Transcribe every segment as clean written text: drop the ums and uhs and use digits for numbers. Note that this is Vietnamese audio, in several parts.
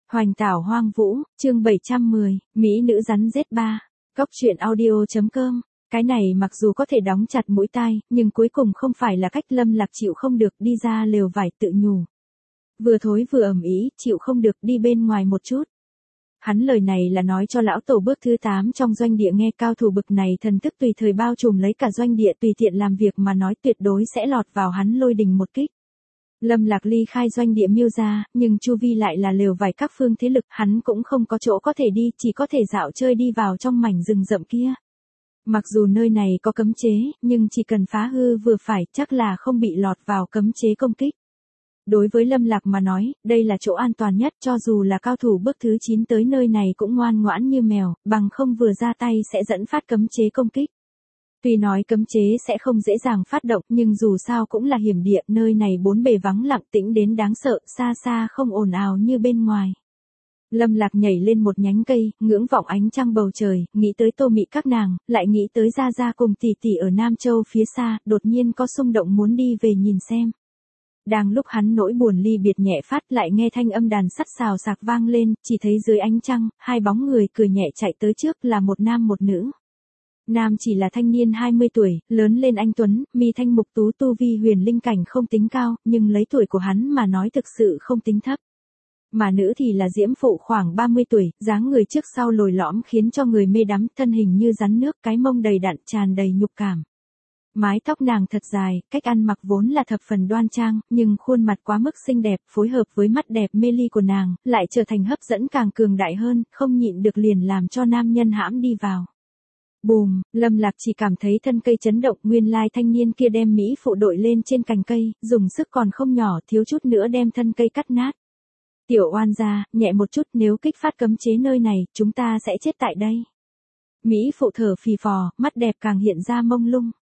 Hoành tảo hoang vũ, chương 710, Mỹ nữ rắn Z3. Cóc truyện audio.com. Cái này mặc dù có thể đóng chặt mũi tai, nhưng cuối cùng không phải là cách Lâm Lạc chịu không được đi ra lều vải tự nhủ. Vừa thối vừa ẩm ý, chịu không được đi bên ngoài một chút. Hắn lời này là nói cho lão tổ bước thứ 8 trong doanh địa nghe, cao thủ bực này thần thức tùy thời bao trùm lấy cả doanh địa, tùy tiện làm việc mà nói tuyệt đối sẽ lọt vào hắn lôi đình một kích. Lâm Lạc ly khai doanh địa Miêu gia, nhưng chu vi lại là lều vải các phương thế lực, hắn cũng không có chỗ có thể đi, chỉ có thể dạo chơi đi vào trong mảnh rừng rậm kia. Mặc dù nơi này có cấm chế, nhưng chỉ cần phá hư vừa phải, chắc là không bị lọt vào cấm chế công kích. Đối với Lâm Lạc mà nói, đây là chỗ an toàn nhất, cho dù là cao thủ bước thứ 9 tới nơi này cũng ngoan ngoãn như mèo, bằng không vừa ra tay sẽ dẫn phát cấm chế công kích. Tuy nói cấm chế sẽ không dễ dàng phát động, nhưng dù sao cũng là hiểm địa, nơi này bốn bề vắng lặng tĩnh đến đáng sợ, xa xa không ồn ào như bên ngoài. Lâm Lạc nhảy lên một nhánh cây, ngưỡng vọng ánh trăng bầu trời, nghĩ tới Tô Mị các nàng, lại nghĩ tới Gia Gia cùng tỷ tỷ ở Nam Châu phía xa, đột nhiên có xung động muốn đi về nhìn xem. Đang lúc hắn nỗi buồn ly biệt nhẹ phát, lại nghe thanh âm đàn sắt xào xạc vang lên, chỉ thấy dưới ánh trăng, hai bóng người cười nhẹ chạy tới trước, là một nam một nữ. Nam chỉ là thanh niên 20 tuổi, lớn lên anh tuấn, mi thanh mục tú, tu vi huyền linh cảnh không tính cao, nhưng lấy tuổi của hắn mà nói thực sự không tính thấp. Mà nữ thì là diễm phụ khoảng 30 tuổi, dáng người trước sau lồi lõm khiến cho người mê đắm, thân hình như rắn nước, cái mông đầy đặn tràn đầy nhục cảm. Mái tóc nàng thật dài, cách ăn mặc vốn là thập phần đoan trang, nhưng khuôn mặt quá mức xinh đẹp, phối hợp với mắt đẹp mê ly của nàng, lại trở thành hấp dẫn càng cường đại hơn, không nhịn được liền làm cho nam nhân hãm đi vào. Bùm, Lâm Lạc chỉ cảm thấy thân cây chấn động, nguyên lai thanh niên kia đem mỹ phụ đội lên trên cành cây, dùng sức còn không nhỏ, thiếu chút nữa đem thân cây cắt nát. Tiểu oan gia, nhẹ một chút, nếu kích phát cấm chế nơi này, chúng ta sẽ chết tại đây. Mỹ phụ thở phì phò, mắt đẹp càng hiện ra mông lung.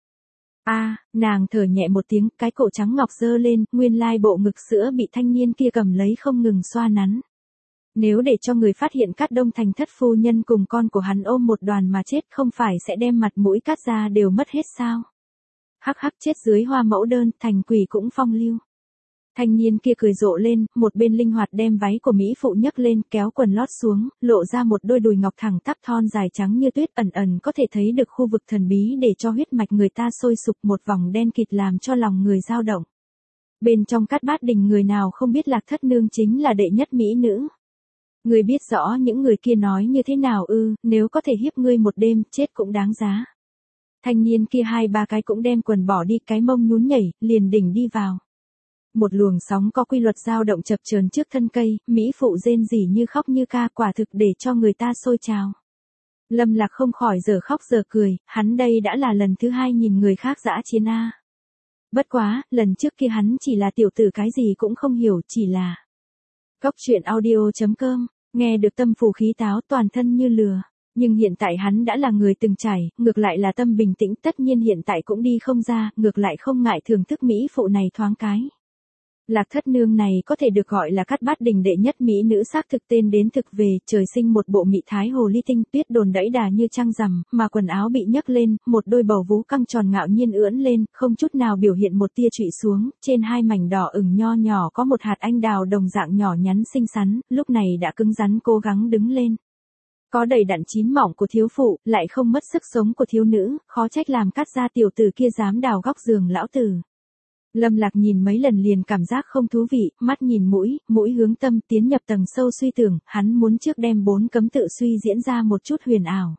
Nàng thở nhẹ một tiếng, cái cổ trắng ngọc dơ lên, nguyên lai bộ ngực sữa bị thanh niên kia cầm lấy không ngừng xoa nắn. Nếu để cho người phát hiện Cát Đông Thành thất phu nhân cùng con của hắn ôm một đoàn mà chết, không phải sẽ đem mặt mũi Cát gia đều mất hết sao? Hắc hắc, chết dưới hoa mẫu đơn, thành quỷ cũng phong lưu. Thanh niên kia cười rộ lên, một bên linh hoạt đem váy của mỹ phụ nhấc lên, kéo quần lót xuống, lộ ra một đôi đùi ngọc thẳng tắp thon dài trắng như tuyết, ẩn ẩn có thể thấy được khu vực thần bí để cho huyết mạch người ta sôi sục, một vòng đen kịt làm cho lòng người dao động. Bên trong Cát Bát Đình người nào không biết Lạc Thất Nương chính là đệ nhất mỹ nữ. Ngươi biết rõ những người kia nói như thế nào ư, nếu có thể hiếp ngươi một đêm, chết cũng đáng giá. Thanh niên kia 2-3 cái cũng đem quần bỏ đi, cái mông nhún nhảy, liền đỉnh đi vào. Một luồng sóng có quy luật dao động chập chờn trước thân cây, mỹ phụ rên rỉ như khóc như ca, quả thực để cho người ta sôi trào. Lâm Lạc không khỏi giờ khóc giờ cười, hắn đây đã là lần thứ 2 nhìn người khác dã chiến a. Bất quá, lần trước kia hắn chỉ là tiểu tử cái gì cũng không hiểu, chỉ là Cóc truyện audio.com, nghe được tâm phù khí táo, toàn thân như lừa. Nhưng hiện tại hắn đã là người từng trải, ngược lại là tâm bình tĩnh, tất nhiên hiện tại cũng đi không ra, ngược lại không ngại thưởng thức mỹ phụ này thoáng cái. Lạc Thất Nương này có thể được gọi là Cát Bát Đình đệ nhất mỹ nữ, xác thực tên đến thực về, trời sinh một bộ mị thái hồ ly tinh, tuyết đồn đẫy đà như trăng rằm, mà quần áo bị nhấc lên, một đôi bầu vú căng tròn ngạo nhiên ưỡn lên, không chút nào biểu hiện một tia trụy xuống, trên hai mảnh đỏ ửng nho nhỏ có một hạt anh đào đồng dạng nhỏ nhắn xinh xắn, lúc này đã cứng rắn cố gắng đứng lên. Có đầy đặn chín mỏng của thiếu phụ, lại không mất sức sống của thiếu nữ, khó trách làm Cát gia tiểu tử kia dám đào góc giường lão tử. Lâm Lạc nhìn mấy lần liền cảm giác không thú vị, mắt nhìn mũi, mũi hướng tâm, tiến nhập tầng sâu suy tưởng, hắn muốn trước đem 4 cấm tự suy diễn ra một chút huyền ảo.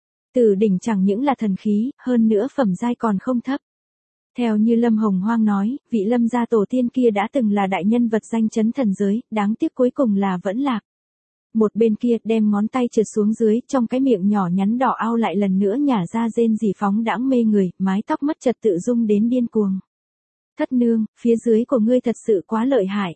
Tử đỉnh chẳng những là thần khí, hơn nữa phẩm giai còn không thấp. Theo như Lâm Hồng Hoang nói, vị Lâm gia tổ tiên kia đã từng là đại nhân vật danh chấn thần giới, đáng tiếc cuối cùng là vẫn lạc. Một bên kia đem ngón tay trượt xuống dưới, trong cái miệng nhỏ nhắn đỏ ao lại lần nữa nhả ra rên rỉ phóng đãng mê người, mái tóc mất trật tự rung đến điên cuồng. Thất Nương, phía dưới của ngươi thật sự quá lợi hại.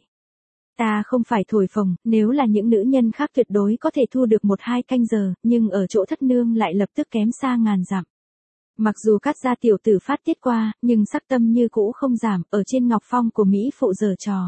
Ta không phải thổi phồng, nếu là những nữ nhân khác tuyệt đối có thể thu được 1-2 canh giờ, nhưng ở chỗ Thất Nương lại lập tức kém xa ngàn dặm. Mặc dù Cát gia tiểu tử phát tiết qua, nhưng sắc tâm như cũ không giảm, ở trên ngọc phong của mỹ phụ giở trò.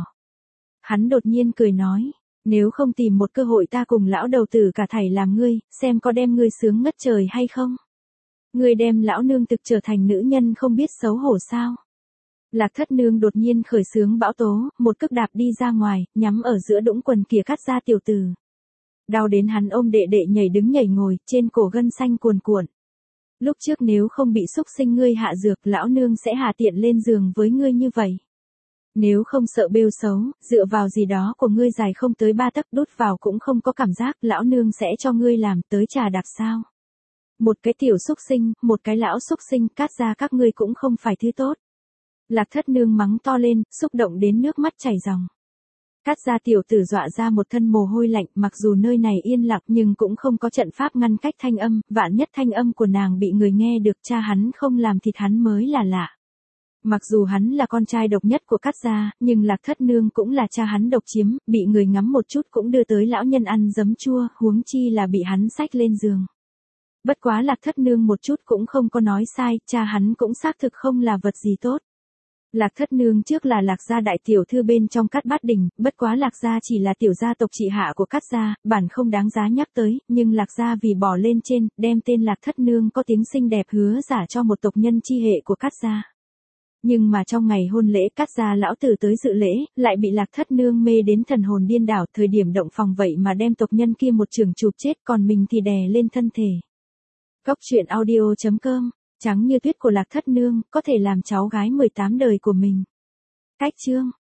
Hắn đột nhiên cười nói, nếu không tìm một cơ hội ta cùng lão đầu tử cả thảy làm ngươi, xem có đem ngươi sướng ngất trời hay không. Ngươi đem lão nương thực trở thành nữ nhân không biết xấu hổ sao. Lạc Thất Nương đột nhiên khởi xướng bão tố, một cước đạp đi ra ngoài, nhắm ở giữa đũng quần kia Cát gia tiểu tử. Đau đến hắn ôm đệ đệ nhảy đứng nhảy ngồi, trên cổ gân xanh cuồn cuộn. Lúc trước nếu không bị xúc sinh ngươi hạ dược, lão nương sẽ hạ tiện lên giường với ngươi như vậy. Nếu không sợ bêu xấu, dựa vào gì đó của ngươi dài không tới 3 tấc đút vào cũng không có cảm giác, lão nương sẽ cho ngươi làm tới trà đặc sao. Một cái tiểu xúc sinh, một cái lão xúc sinh, Cát gia các ngươi cũng không phải thứ tốt. Lạc Thất Nương mắng to lên, xúc động đến nước mắt chảy ròng. Cát gia tiểu tử dọa ra một thân mồ hôi lạnh, mặc dù nơi này yên lặng nhưng cũng không có trận pháp ngăn cách thanh âm, vạn nhất thanh âm của nàng bị người nghe được, cha hắn không làm thịt hắn mới là lạ. Mặc dù hắn là con trai độc nhất của Cát gia, nhưng Lạc Thất Nương cũng là cha hắn độc chiếm, bị người ngắm một chút cũng đưa tới lão nhân ăn giấm chua, huống chi là bị hắn xách lên giường. Bất quá Lạc Thất Nương một chút cũng không có nói sai, cha hắn cũng xác thực không là vật gì tốt. Lạc Thất Nương trước là Lạc gia đại tiểu thư bên trong Cát Bát Đình, bất quá Lạc gia chỉ là tiểu gia tộc trị hạ của Cát gia, bản không đáng giá nhắc tới, nhưng Lạc gia vì bỏ lên trên, đem tên Lạc Thất Nương có tiếng xinh đẹp hứa giả cho một tộc nhân chi hệ của Cát gia. Nhưng mà trong ngày hôn lễ Cát gia lão tử tới dự lễ, lại bị Lạc Thất Nương mê đến thần hồn điên đảo, thời điểm động phòng vậy mà đem tộc nhân kia một chưởng chụp chết, còn mình thì đè lên thân thể. Góc truyện audio.com, trắng như tuyết của Lạc Thất Nương, có thể làm cháu gái 18 đời của mình. Cách chương